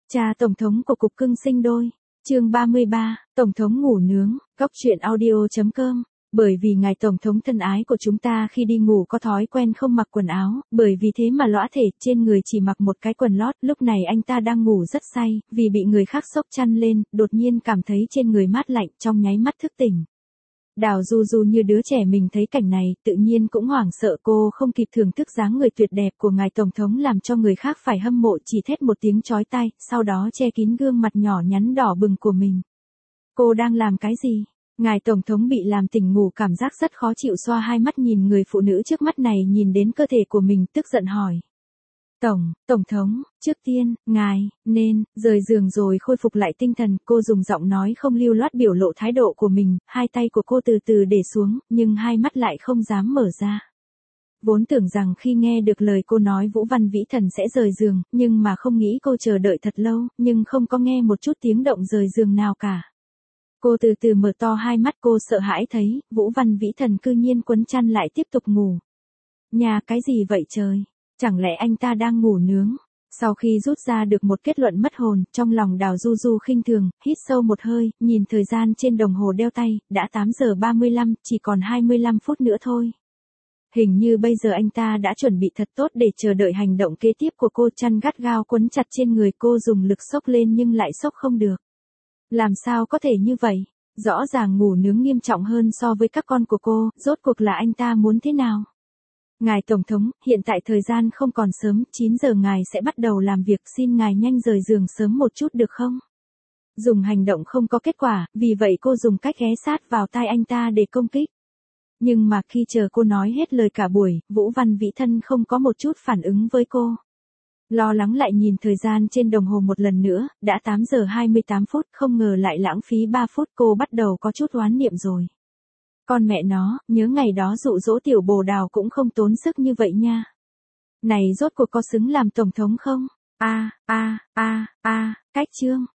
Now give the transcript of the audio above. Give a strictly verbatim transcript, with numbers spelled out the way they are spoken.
Cha Tổng thống của Cục Cưng Sinh Đôi. Chương ba mươi ba, Tổng thống ngủ nướng, góc truyện audio chấm com. Bởi vì ngài Tổng thống thân ái của chúng ta khi đi ngủ có thói quen không mặc quần áo, bởi vì thế mà lõa thể trên người chỉ mặc một cái quần lót. Lúc này anh ta đang ngủ rất say, vì bị người khác xốc chăn lên, đột nhiên cảm thấy trên người mát lạnh, trong nháy mắt thức tỉnh. Đào Du Du như đứa trẻ mình thấy cảnh này, tự nhiên cũng hoảng sợ, cô không kịp thưởng thức dáng người tuyệt đẹp của ngài Tổng thống làm cho người khác phải hâm mộ, chỉ thét một tiếng chói tai, sau đó che kín gương mặt nhỏ nhắn đỏ bừng của mình. Cô đang làm cái gì? Ngài Tổng thống bị làm tỉnh ngủ, cảm giác rất khó chịu, xoa hai mắt nhìn người phụ nữ trước mắt này, nhìn đến cơ thể của mình, tức giận hỏi. Tổng, Tổng thống, trước tiên, ngài, nên, rời giường rồi khôi phục lại tinh thần, cô dùng giọng nói không lưu loát biểu lộ thái độ của mình, hai tay của cô từ từ để xuống, nhưng hai mắt lại không dám mở ra. Vốn tưởng rằng khi nghe được lời cô nói Vũ Văn Vĩ Thần sẽ rời giường, nhưng mà không nghĩ cô chờ đợi thật lâu, nhưng không có nghe một chút tiếng động rời giường nào cả. Cô từ từ mở to hai mắt, cô sợ hãi thấy, Vũ Văn Vĩ Thần cư nhiên quấn chăn lại tiếp tục ngủ. Nhà cái gì vậy trời? Chẳng lẽ anh ta đang ngủ nướng? Sau khi rút ra được một kết luận mất hồn, trong lòng Đào Du Du khinh thường, hít sâu một hơi, nhìn thời gian trên đồng hồ đeo tay, đã tám giờ ba mươi lăm, chỉ còn hai mươi lăm phút nữa thôi. Hình như bây giờ anh ta đã chuẩn bị thật tốt để chờ đợi hành động kế tiếp của cô, chăn gắt gao quấn chặt trên người cô, dùng lực xốc lên nhưng lại xốc không được. Làm sao có thể như vậy? Rõ ràng ngủ nướng nghiêm trọng hơn so với các con của cô, rốt cuộc là anh ta muốn thế nào? Ngài Tổng thống, hiện tại thời gian không còn sớm, chín giờ ngài sẽ bắt đầu làm việc, xin ngài nhanh rời giường sớm một chút được không? Dùng hành động không có kết quả, vì vậy cô dùng cách ghé sát vào tai anh ta để công kích. Nhưng mà khi chờ cô nói hết lời cả buổi, Vũ Văn Vĩ Thân không có một chút phản ứng với cô. Lo lắng lại nhìn thời gian trên đồng hồ một lần nữa, đã tám giờ hai mươi tám phút, không ngờ lại lãng phí ba phút, cô bắt đầu có chút oán niệm rồi. Con mẹ nó, nhớ ngày đó dụ dỗ tiểu Bồ Đào cũng không tốn sức như vậy nha. Này rốt cuộc có xứng làm Tổng thống không? A, a, a, a, cách chương.